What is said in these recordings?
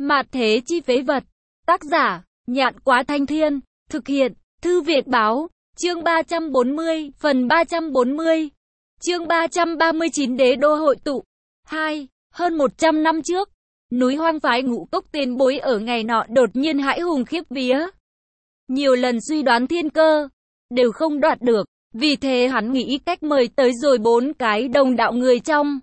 Mạt thế chi phế vật. Tác giả, Nhạn Quá Thanh Thiên. Thực hiện, Thư Việt Báo. Chương 340, phần 340. Chương 339 Đế đô hội tụ. 2. Hơn 100 năm trước, núi hoang phái Ngũ Cốc Tiền Bối ở ngày nọ đột nhiên hãi hùng khiếp vía. Nhiều lần suy đoán thiên cơ, đều không đoạt được. Vì thế hắn nghĩ cách mời tới rồi 4 cái đồng đạo người trong.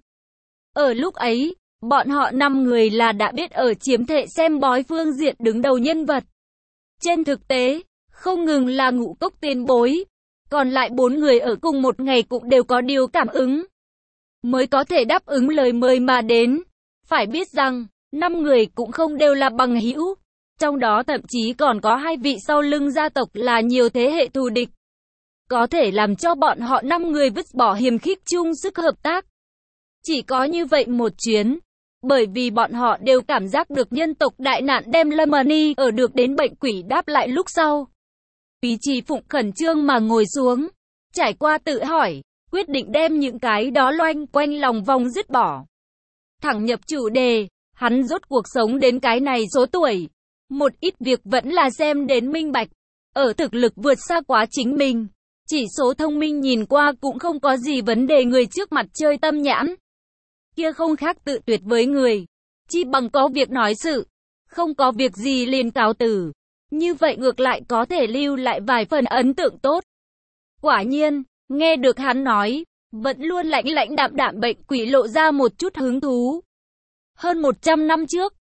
Ở lúc ấy, bọn họ 5 người là đã biết ở chiếm thệ xem bói phương diện đứng đầu nhân vật. Trên thực tế, không ngừng là Ngũ Cốc Tiền Bối, còn lại 4 người ở cùng một ngày cũng đều có điều cảm ứng, mới có thể đáp ứng lời mời mà đến. Phải biết rằng, 5 người cũng không đều là bằng hữu, trong đó thậm chí còn có 2 vị sau lưng gia tộc là nhiều thế hệ thù địch. Có thể làm cho bọn họ 5 người vứt bỏ hiềm khích chung sức hợp tác. Chỉ có như vậy một chuyến, bởi vì bọn họ đều cảm giác được nhân tộc đại nạn đem Lâm Ni ở được đến bệnh quỷ đáp lại lúc sau. Quý Trì Phụng khẩn trương mà ngồi xuống, trải qua tự hỏi, quyết định đem những cái đó loanh quanh lòng vòng dứt bỏ. Thẳng nhập chủ đề, hắn rốt cuộc sống đến cái này số tuổi. Một ít việc vẫn là xem đến minh bạch, ở thực lực vượt xa quá chính mình. Chỉ số thông minh nhìn qua cũng không có gì vấn đề, người trước mặt chơi tâm nhãn. Kia không khác tự tuyệt với người, chi bằng có việc nói sự, không có việc gì liền cáo từ. Như vậy ngược lại có thể lưu lại vài phần ấn tượng tốt. Quả nhiên, nghe được hắn nói, vẫn luôn lãnh lãnh đạm đạm bệnh quỷ lộ ra một chút hứng thú. Hơn 100 năm trước,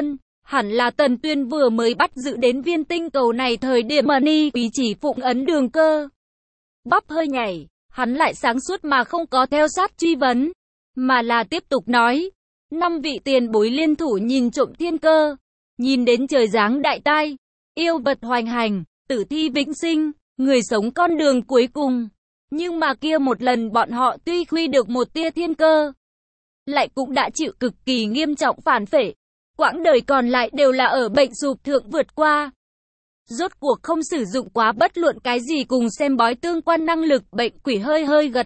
hẳn là Tần Tuyên vừa mới bắt giữ đến viên tinh cầu này thời điểm Ni Quý Chỉ Phụng ấn đường cơ. Bắp hơi nhảy, hắn lại sáng suốt mà không có theo sát truy vấn, mà là tiếp tục nói, 5 vị tiền bối liên thủ nhìn trộm thiên cơ, nhìn đến trời giáng đại tai, yêu vật hoành hành, tử thi vĩnh sinh, người sống con đường cuối cùng. Nhưng mà kia một lần bọn họ tuy khuy được một tia thiên cơ, lại cũng đã chịu cực kỳ nghiêm trọng phản phệ. Quãng đời còn lại đều là ở bệnh sụp thượng vượt qua. Rốt cuộc không sử dụng quá bất luận cái gì cùng xem bói tương quan năng lực. Bệnh quỷ hơi hơi gật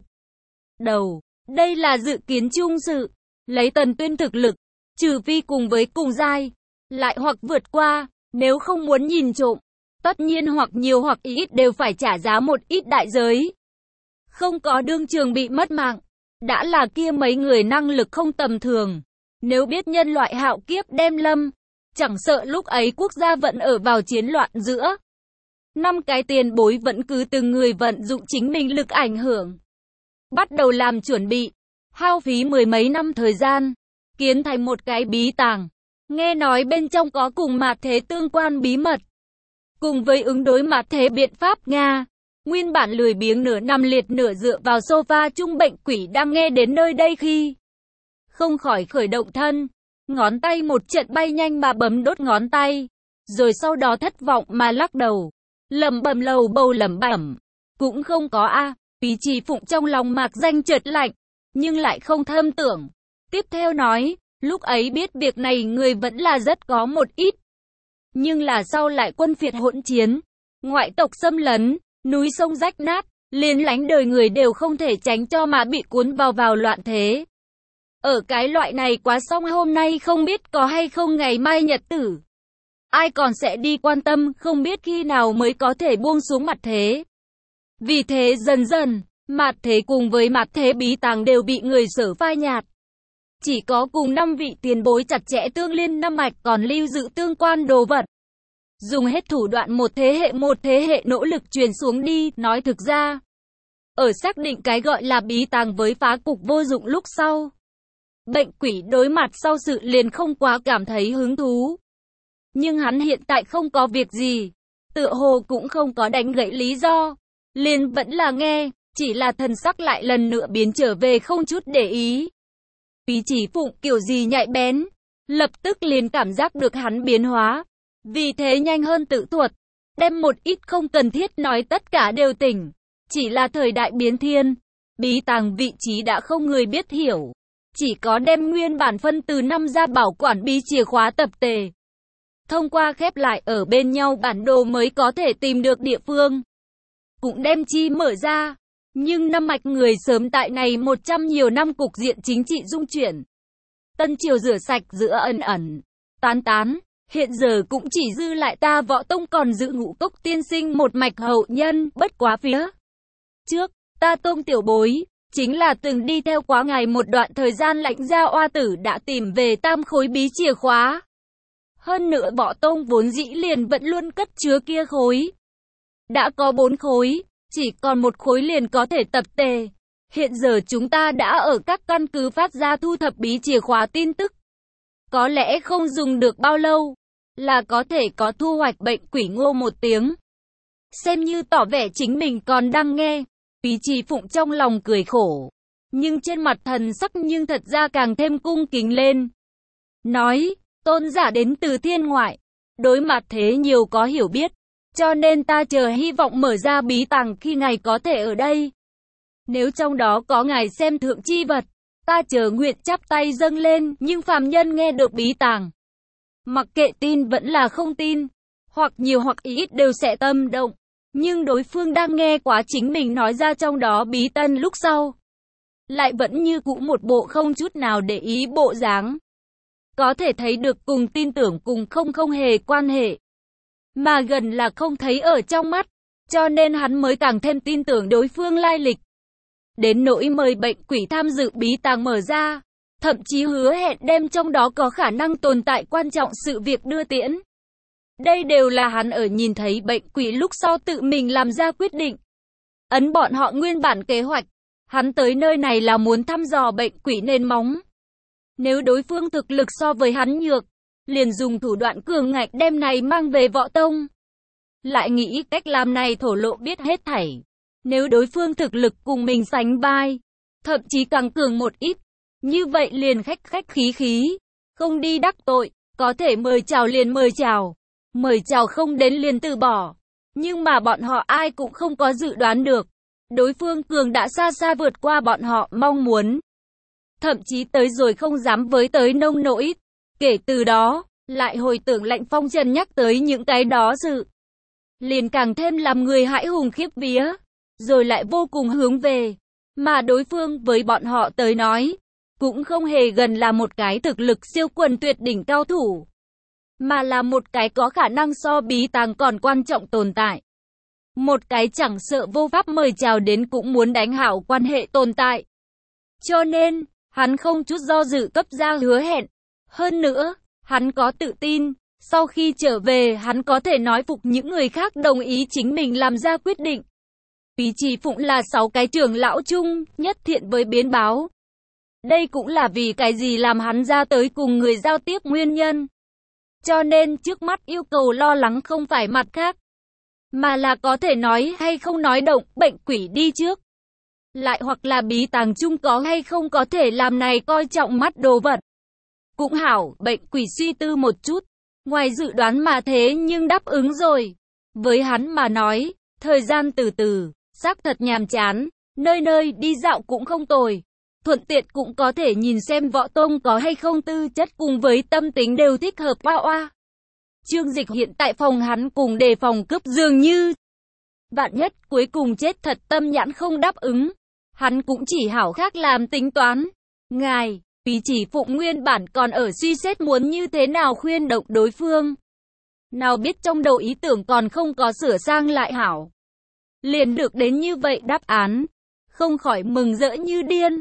đầu. Đây là dự kiến chung sự. Lấy Tần Tuyên thực lực, trừ phi cùng với cùng giai, lại hoặc vượt qua, nếu không muốn nhìn trộm, tất nhiên hoặc nhiều hoặc ít đều phải trả giá một ít đại giới. Không có đương trường bị mất mạng, đã là kia mấy người năng lực không tầm thường. Nếu biết nhân loại hạo kiếp đem lâm, chẳng sợ lúc ấy quốc gia vẫn ở vào chiến loạn giữa. 5 cái tiền bối vẫn cứ từng người vận dụng chính mình lực ảnh hưởng, bắt đầu làm chuẩn bị, hao phí 10 mấy năm thời gian, kiến thành một cái bí tàng. Nghe nói bên trong có cùng mạt thế tương quan bí mật, cùng với ứng đối mạt thế biện pháp Nga. Nguyên bản lười biếng nửa nằm liệt nửa dựa vào sofa chung bệnh quỷ đang nghe đến nơi đây khi không khỏi khởi động thân, ngón tay một trận bay nhanh mà bấm đốt ngón tay, rồi sau đó thất vọng mà lắc đầu, lẩm bẩm lầu bầu lẩm bẩm, cũng không có a. Quý Trì Phụng trong lòng mạc danh chợt lạnh, nhưng lại không thâm tưởng. Tiếp theo nói, lúc ấy biết việc này người vẫn là rất có một ít, nhưng là sau lại quân phiệt hỗn chiến, ngoại tộc xâm lấn, núi sông rách nát, liền lánh đời người đều không thể tránh cho mà bị cuốn vào loạn thế. Ở cái loại này quá xong, hôm nay không biết có hay không ngày mai nhật tử. Ai còn sẽ đi quan tâm, không biết khi nào mới có thể buông xuống mặt thế. Vì thế dần dần, mạt thế cùng với mạt thế bí tàng đều bị người sở phai nhạt. Chỉ có cùng 5 vị tiền bối chặt chẽ tương liên năm mạch còn lưu giữ tương quan đồ vật. Dùng hết thủ đoạn một thế hệ nỗ lực truyền xuống đi. Nói thực ra, ở xác định cái gọi là bí tàng với phá cục vô dụng lúc sau, bệnh quỷ đối mặt sau sự liền không quá cảm thấy hứng thú. Nhưng hắn hiện tại không có việc gì, tựa hồ cũng không có đánh gãy lý do, liền vẫn là nghe, chỉ là thần sắc lại lần nữa biến trở về không chút để ý. Quý Trì Phụng kiểu gì nhạy bén, lập tức liền cảm giác được hắn biến hóa, vì thế nhanh hơn tự thuật, đem một ít không cần thiết nói tất cả đều tỉnh. Chỉ là thời đại biến thiên, bí tàng vị trí đã không người biết hiểu, chỉ có đem nguyên bản phân từ 5 ra bảo quản bí chìa khóa tập tề. Thông qua khép lại ở bên nhau bản đồ mới có thể tìm được địa phương. Cũng đem chi mở ra, nhưng năm mạch người sớm tại này 100 nhiều năm cục diện chính trị dung chuyển. Tân triều rửa sạch giữa ẩn ẩn, tán tán, hiện giờ cũng chỉ dư lại ta Võ Tông còn giữ Ngũ Cốc tiên sinh một mạch hậu nhân, bất quá phía trước, ta Tông tiểu bối, chính là từng đi theo quá ngài một đoạn thời gian Lãnh gia oa tử đã tìm về tam khối bí chìa khóa. Hơn nữa Võ Tông vốn dĩ liền vẫn luôn cất chứa kia khối. Đã có 4 khối, chỉ còn một khối liền có thể tập tề. Hiện giờ chúng ta đã ở các căn cứ phát ra thu thập bí chìa khóa tin tức. Có lẽ không dùng được bao lâu, là có thể có thu hoạch. Bệnh quỷ ngô một tiếng, xem như tỏ vẻ chính mình còn đang nghe. Phí Trì Phụng trong lòng cười khổ, nhưng trên mặt thần sắc nhưng thật ra càng thêm cung kính lên. Nói, tôn giả đến từ thiên ngoại, đối mặt thế nhiều có hiểu biết, cho nên ta chờ hy vọng mở ra bí tàng khi ngài có thể ở đây. Nếu trong đó có ngài xem thượng chi vật, ta chờ nguyện chắp tay dâng lên, nhưng phàm nhân nghe được bí tàng, mặc kệ tin vẫn là không tin, hoặc nhiều hoặc ít đều sẽ tâm động. Nhưng đối phương đang nghe quá chính mình nói ra trong đó bí tân lúc sau, lại vẫn như cũ một bộ không chút nào để ý bộ dáng. Có thể thấy được cùng tin tưởng cùng không hề quan hệ, mà gần là không thấy ở trong mắt, cho nên hắn mới càng thêm tin tưởng đối phương lai lịch. Đến nỗi mời bệnh quỷ tham dự bí tàng mở ra, thậm chí hứa hẹn đem trong đó có khả năng tồn tại quan trọng sự việc đưa tiễn. Đây đều là hắn ở nhìn thấy bệnh quỷ lúc sau tự mình làm ra quyết định. Ấn bọn họ nguyên bản kế hoạch, hắn tới nơi này là muốn thăm dò bệnh quỷ nền móng. Nếu đối phương thực lực so với hắn nhược, liền dùng thủ đoạn cường ngạnh đem này mang về Võ Tông. Lại nghĩ cách làm này thổ lộ biết hết thảy. Nếu đối phương thực lực cùng mình sánh vai, thậm chí càng cường một ít, như vậy liền khách khí, không đi đắc tội, có thể mời chào liền mời chào không đến liền từ bỏ. Nhưng mà bọn họ ai cũng không có dự đoán được, đối phương cường đã xa vượt qua bọn họ mong muốn. Thậm chí tới rồi không dám với tới nông nỗi. Kể từ đó, lại hồi tưởng Lạnh Phong Trần nhắc tới những cái đó sự, liền càng thêm làm người hãi hùng khiếp vía, rồi lại vô cùng hướng về. Mà đối phương với bọn họ tới nói, cũng không hề gần là một cái thực lực siêu quần tuyệt đỉnh cao thủ, mà là một cái có khả năng so bí tàng còn quan trọng tồn tại. Một cái chẳng sợ vô pháp mời chào đến cũng muốn đánh hảo quan hệ tồn tại. Cho nên, hắn không chút do dự cấp ra hứa hẹn. Hơn nữa, hắn có tự tin, sau khi trở về hắn có thể nói phục những người khác đồng ý chính mình làm ra quyết định. Phí Trì Phụng là 6 cái trưởng lão chung, nhất thiện với biến báo. Đây cũng là vì cái gì làm hắn ra tới cùng người giao tiếp nguyên nhân. Cho nên trước mắt yêu cầu lo lắng không phải mặt khác, mà là có thể nói hay không nói động bệnh quỷ đi trước. Lại hoặc là bí tàng chung có hay không có thể làm này coi trọng mắt đồ vật. Cũng hảo, bệnh quỷ suy tư một chút, ngoài dự đoán mà thế nhưng đáp ứng rồi. Với hắn mà nói, thời gian từ từ, xác thật nhàm chán, nơi nơi đi dạo cũng không tồi. Thuận tiện cũng có thể nhìn xem Võ Tông có hay không tư chất cùng với tâm tính đều thích hợp oa. Trương Dịch hiện tại phòng hắn cùng đề phòng cướp dường như. Vạn nhất cuối cùng chết thật tâm nhãn không đáp ứng. Hắn cũng chỉ hảo khác làm tính toán. Ngài, Phí Trì Phụng nguyên bản còn ở suy xét muốn như thế nào khuyên động đối phương. Nào biết trong đầu ý tưởng còn không có sửa sang lại hảo. Liền được đến như vậy đáp án. Không khỏi mừng rỡ như điên.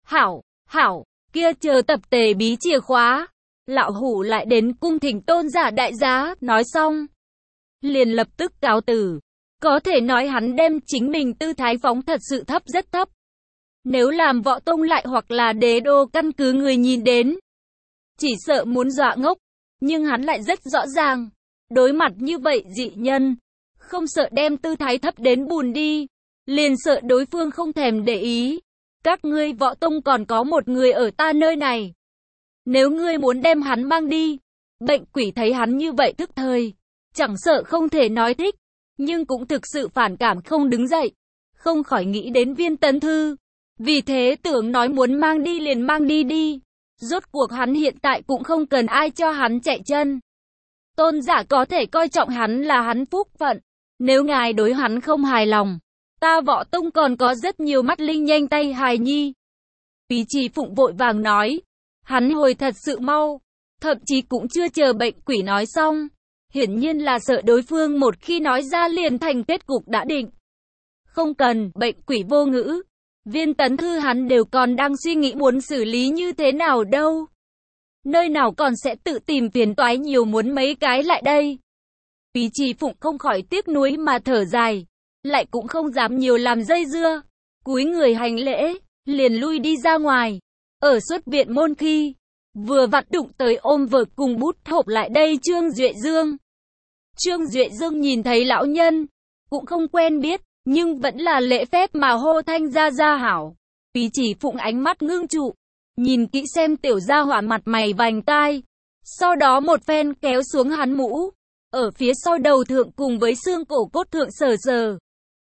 Hảo, kia chờ tập tề bí chìa khóa. Lão hủ lại đến cung thỉnh tôn giả đại giá, nói xong. Liền lập tức cáo từ. Có thể nói hắn đem chính mình tư thái phóng thật sự thấp rất thấp. Nếu làm Võ Tông lại hoặc là đế đô căn cứ người nhìn đến, chỉ sợ muốn dọa ngốc. Nhưng hắn lại rất rõ ràng. Đối mặt như vậy dị nhân, không sợ đem tư thái thấp đến bùn đi, liền sợ đối phương không thèm để ý. Các ngươi Võ Tông còn có một người ở ta nơi này. Nếu ngươi muốn đem hắn mang đi, bệnh quỷ thấy hắn như vậy thức thời, chẳng sợ không thể nói thích, nhưng cũng thực sự phản cảm không đứng dậy, không khỏi nghĩ đến Viên Tấn Thư. Vì thế tưởng nói muốn mang đi liền mang đi. Rốt cuộc hắn hiện tại cũng không cần ai cho hắn chạy chân. Tôn giả có thể coi trọng hắn là hắn phúc phận. Nếu ngài đối hắn không hài lòng, ta Võ Tông còn có rất nhiều mắt linh nhanh tay hài nhi. Phí Trì Phụng vội vàng nói. Hắn hồi thật sự mau. thậm chí cũng chưa chờ bệnh quỷ nói xong. Hiển nhiên là sợ đối phương một khi nói ra liền thành kết cục đã định. Không cần, bệnh quỷ vô ngữ. Viên Tấn Thư hắn đều còn đang suy nghĩ muốn xử lý như thế nào đâu. Nơi nào còn sẽ tự tìm phiền toái nhiều muốn mấy cái lại đây. Úy Trì Phụng không khỏi tiếc nuối mà thở dài. Lại cũng không dám nhiều làm dây dưa. Cúi người hành lễ, liền lui đi ra ngoài. Ở xuất viện môn khi, vừa vặn đụng tới ôm vở cùng bút hộp lại đây Trương Duệ Dương. Trương Duệ Dương nhìn thấy lão nhân, cũng không quen biết, nhưng vẫn là lễ phép mà hô thanh gia gia hảo. Úy Trì Phụng ánh mắt ngưng trụ, nhìn kỹ xem tiểu gia hỏa mặt mày vành tai. Sau đó một phen kéo xuống hắn mũ, ở phía sau đầu thượng cùng với xương cổ cốt thượng sờ sờ.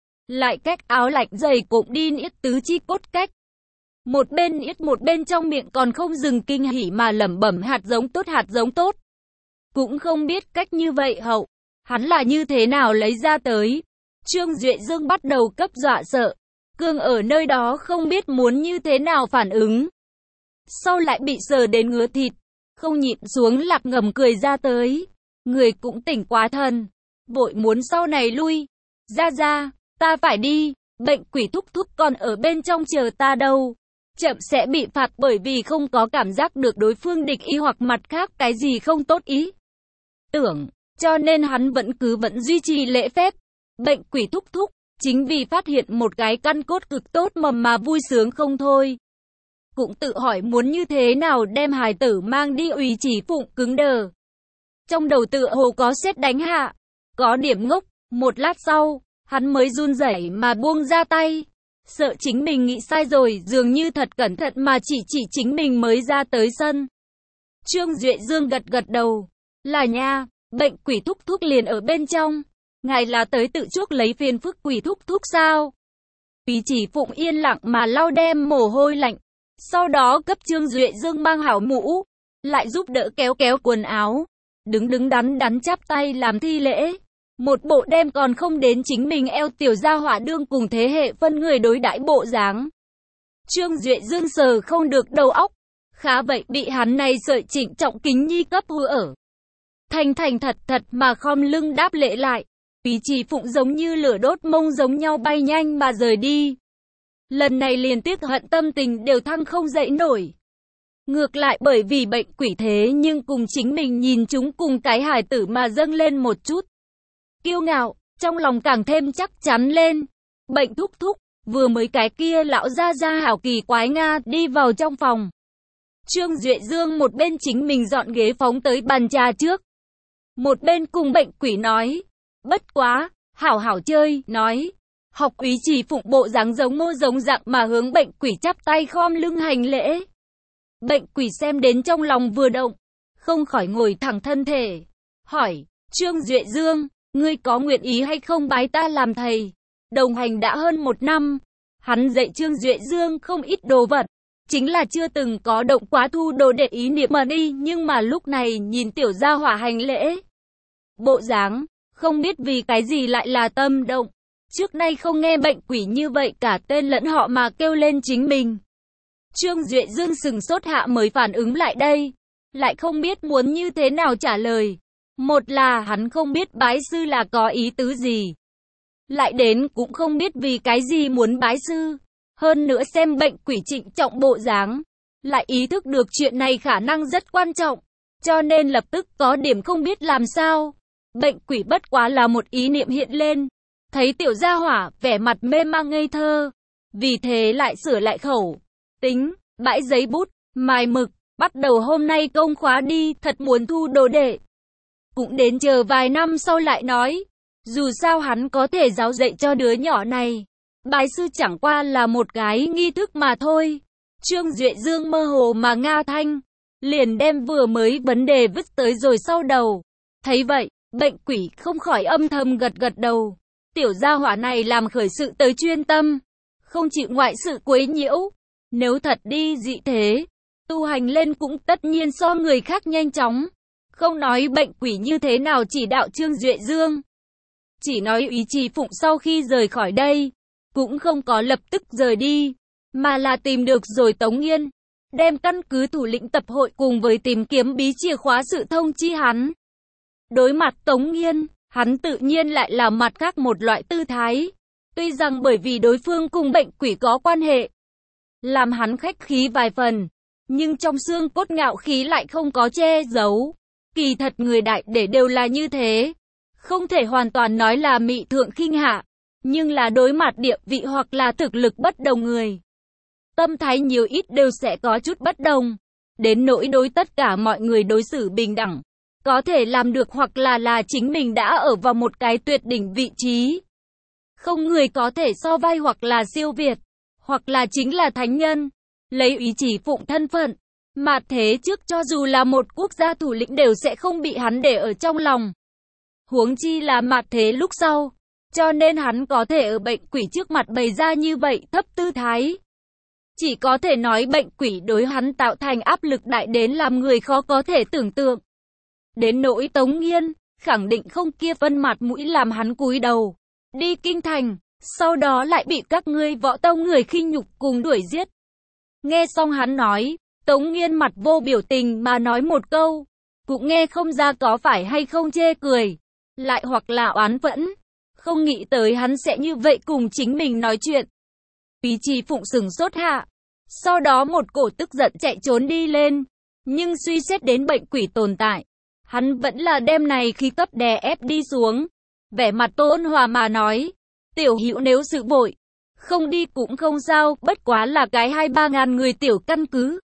Lại cách áo lạnh dày cộm đi niết tứ chi cốt cách. Một bên niết một bên trong miệng còn không dừng kinh hỉ mà lẩm bẩm hạt giống tốt hạt giống tốt. Cũng không biết cách như vậy hậu, hắn là như thế nào lấy ra tới. Trương Duệ Dương bắt đầu cấp dọa sợ. Cương ở nơi đó không biết muốn như thế nào phản ứng. Sau lại bị sờ đến ngứa thịt. Không nhịn xuống lạc ngầm cười ra tới. Người cũng tỉnh quá thần. Vội muốn sau này lui. Ra, ta phải đi. Bệnh quỷ thúc thúc còn ở bên trong chờ ta đâu. Chậm sẽ bị phạt bởi vì không có cảm giác được đối phương địch ý hoặc mặt khác cái gì không tốt ý. Tưởng, cho nên hắn vẫn duy trì lễ phép. Bệnh quỷ thúc thúc, chính vì phát hiện một cái căn cốt cực tốt mà vui sướng không thôi. Cũng tự hỏi muốn như thế nào đem hài tử mang đi. Úy Trì Phụng cứng đờ. Trong đầu tựa hồ có sét đánh hạ, có điểm ngốc, một lát sau, hắn mới run rẩy mà buông ra tay. Sợ chính mình nghĩ sai rồi, dường như thật cẩn thận mà chỉ chính mình mới ra tới sân. Trương Duệ Dương gật đầu. Là nha, bệnh quỷ thúc thúc liền ở bên trong. Ngài là tới tự chuốc lấy phiền phức quỷ thúc thúc sao? Úy Trì Phụng yên lặng mà lau đem mồ hôi lạnh. Sau đó cấp Trương Duệ Dương mang hảo mũ. Lại giúp đỡ kéo quần áo. Đứng đắn chắp tay làm thi lễ. Một bộ đem còn không đến chính mình eo tiểu gia hỏa đương cùng thế hệ phân người đối đãi bộ dáng. Trương Duệ Dương sờ không được đầu óc. Khá vậy bị hắn này sợi trịnh trọng kính nhi cấp hư ở. Thành thật mà khom lưng đáp lễ lại. Úy Trì Phụng giống như lửa đốt mông giống nhau bay nhanh mà rời đi. Lần này liền tiếc hận tâm tình đều thăng không dậy nổi. Ngược lại bởi vì bệnh quỷ thế nhưng cùng chính mình nhìn chúng cùng cái hài tử mà dâng lên một chút. Kiêu ngạo, trong lòng càng thêm chắc chắn lên. Bệnh thúc thúc, vừa mới cái kia lão gia hảo kỳ quái Nga đi vào trong phòng. Trương Duệ Dương một bên chính mình dọn ghế phóng tới bàn trà trước. Một bên cùng bệnh quỷ nói. Bất quá, hảo chơi, nói. Học Úy Trì Phụng bộ dáng giống mô giống dạng mà hướng bệnh quỷ chắp tay khom lưng hành lễ. Bệnh quỷ xem đến trong lòng vừa động, không khỏi ngồi thẳng thân thể. Hỏi, Trương Duệ Dương, ngươi có nguyện ý hay không bái ta làm thầy? Đồng hành đã hơn 1 năm, hắn dạy Trương Duệ Dương không ít đồ vật. Chính là chưa từng có động quá thu đồ để ý niệm mà đi, nhưng mà lúc này nhìn tiểu gia hỏa hành lễ. Bộ dáng, không biết vì cái gì lại là tâm động. Trước nay không nghe bệnh quỷ như vậy cả tên lẫn họ mà kêu lên chính mình. Trương Duệ Dương sừng sốt hạ mới phản ứng lại đây. Lại không biết muốn như thế nào trả lời. Một là hắn không biết bái sư là có ý tứ gì. Lại đến cũng không biết vì cái gì muốn bái sư. Hơn nữa xem bệnh quỷ trịnh trọng bộ dáng. Lại ý thức được chuyện này khả năng rất quan trọng. Cho nên lập tức có điểm không biết làm sao. Bệnh quỷ bất quá là một ý niệm hiện lên. Thấy tiểu gia hỏa vẻ mặt mê mang ngây thơ. Vì thế lại sửa lại khẩu. Tính, bãi giấy bút, mài mực. Bắt đầu hôm nay công khóa đi, thật muốn thu đồ đệ. Cũng đến chờ vài năm sau lại nói. Dù sao hắn có thể giáo dạy cho đứa nhỏ này. Bái sư chẳng qua là một cái nghi thức mà thôi. Trương Duệ Dương mơ hồ mà nga thanh. Liền đem vừa mới vấn đề vứt tới rồi sau đầu. Thấy vậy, bệnh quỷ không khỏi âm thầm gật đầu. Tiểu gia hỏa này làm khởi sự tới chuyên tâm. Không chịu ngoại sự quấy nhiễu. Nếu thật đi dị thế, tu hành lên cũng tất nhiên so người khác nhanh chóng. Không nói bệnh quỷ như thế nào chỉ đạo Trương Duệ Dương. Chỉ nói Úy Trì Phụng sau khi rời khỏi đây, cũng không có lập tức rời đi, mà là tìm được rồi Tống Nghiên. đem căn cứ thủ lĩnh tập hội cùng với tìm kiếm bí chìa khóa sự thông chi hắn. Đối mặt Tống Nghiên, hắn tự nhiên lại là mặt khác một loại tư thái. Tuy rằng bởi vì đối phương cùng bệnh quỷ có quan hệ, làm hắn khách khí vài phần, nhưng trong xương cốt ngạo khí lại không có che giấu. Kỳ thật người đại để đều là như thế. Không thể hoàn toàn nói là mị thượng khinh hạ, nhưng là đối mặt địa vị hoặc là thực lực bất đồng người, tâm thái nhiều ít đều sẽ có chút bất đồng. Đến nỗi đối tất cả mọi người đối xử bình đẳng, có thể làm được hoặc là chính mình đã ở vào một cái tuyệt đỉnh vị trí. Không người có thể so vai hoặc là siêu việt, hoặc là chính là thánh nhân, lấy ý chỉ phụng thân phận. Mà thế trước cho dù là một quốc gia thủ lĩnh đều sẽ không bị hắn để ở trong lòng. Huống chi là mặt thế lúc sau, cho nên hắn có thể ở bệnh quỷ trước mặt bày ra như vậy thấp tư thái. Chỉ có thể nói bệnh quỷ đối hắn tạo thành áp lực đại đến làm người khó có thể tưởng tượng. Đến nỗi Tống Nghiên, khẳng định không kia phân mặt mũi làm hắn cúi đầu, đi kinh thành, sau đó lại bị các ngươi Võ Tông người khinh nhục cùng đuổi giết. Nghe xong hắn nói, Tống Nghiên mặt vô biểu tình mà nói một câu, cũng nghe không ra có phải hay không chê cười, lại hoặc là oán phẫn, không nghĩ tới hắn sẽ như vậy cùng chính mình nói chuyện. Bí Trì Phụng sừng sốt hạ, sau đó một cổ tức giận chạy trốn đi lên, nhưng suy xét đến bệnh quỷ tồn tại, hắn vẫn là đem này khí cấp đè ép đi xuống, vẻ mặt ôn hòa mà nói, tiểu hữu nếu sự vội, không đi cũng không sao, bất quá là cái 2-3 ngàn người tiểu căn cứ.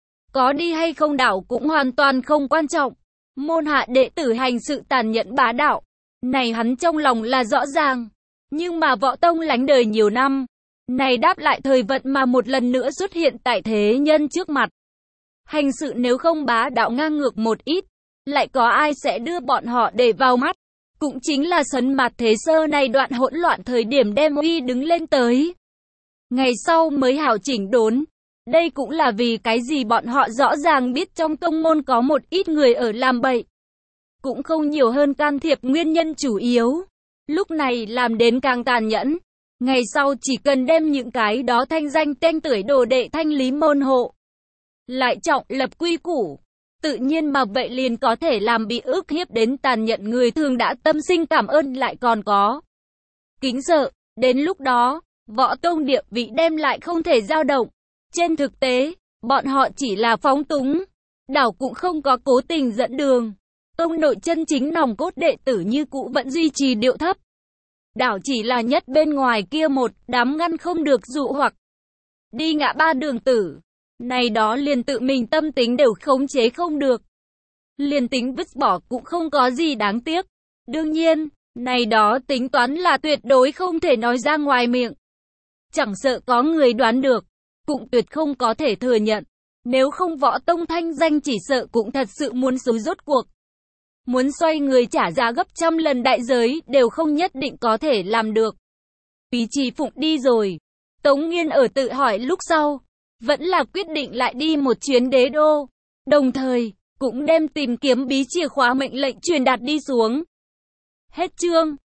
Có đi hay không đảo cũng hoàn toàn không quan trọng. Môn hạ đệ tử hành sự tàn nhẫn bá đạo, này hắn trong lòng là rõ ràng. Nhưng mà Võ Tông lánh đời nhiều năm, này đáp lại thời vận mà một lần nữa xuất hiện tại thế nhân trước mặt. Hành sự nếu không bá đạo ngang ngược một ít, lại có ai sẽ đưa bọn họ để vào mắt. Cũng chính là sấn mặt thế sơ này đoạn hỗn loạn thời điểm đem uy đứng lên tới. Ngày sau mới hảo chỉnh đốn. Đây cũng là vì cái gì bọn họ rõ ràng biết trong tông môn có một ít người ở làm bậy. Cũng không nhiều hơn can thiệp nguyên nhân chủ yếu. Lúc này làm đến càng tàn nhẫn. Ngày sau chỉ cần đem những cái đó thanh danh tên tuổi đồ đệ thanh lý môn hộ. Lại trọng lập quy củ. Tự nhiên mà vậy liền có thể làm bị ức hiếp đến tàn nhẫn người thường đã tâm sinh cảm ơn lại còn có kính sợ. Đến lúc đó, Võ Tông địa vị đem lại không thể dao động. Trên thực tế, bọn họ chỉ là phóng túng, đảo cũng không có cố tình dẫn đường. Tông nội chân chính nòng cốt đệ tử như cũ vẫn duy trì điệu thấp. Đảo chỉ là nhất bên ngoài kia một đám ngăn không được dụ hoặc đi ngã ba đường tử. Này đó liền tự mình tâm tính đều khống chế không được. Liền tính vứt bỏ cũng không có gì đáng tiếc. Đương nhiên, này đó tính toán là tuyệt đối không thể nói ra ngoài miệng. Chẳng sợ có người đoán được, cũng tuyệt không có thể thừa nhận. Nếu không Võ Tông thanh danh chỉ sợ cũng thật sự muốn sống rốt cuộc. Muốn xoay người trả giá gấp trăm lần đại giới đều không nhất định có thể làm được. Bí Trì Phụng đi rồi. Tống Nghiên ở tự hỏi lúc sau, vẫn là quyết định lại đi một chuyến đế đô. Đồng thời, cũng đem tìm kiếm bí chìa khóa mệnh lệnh truyền đạt đi xuống. Hết chương.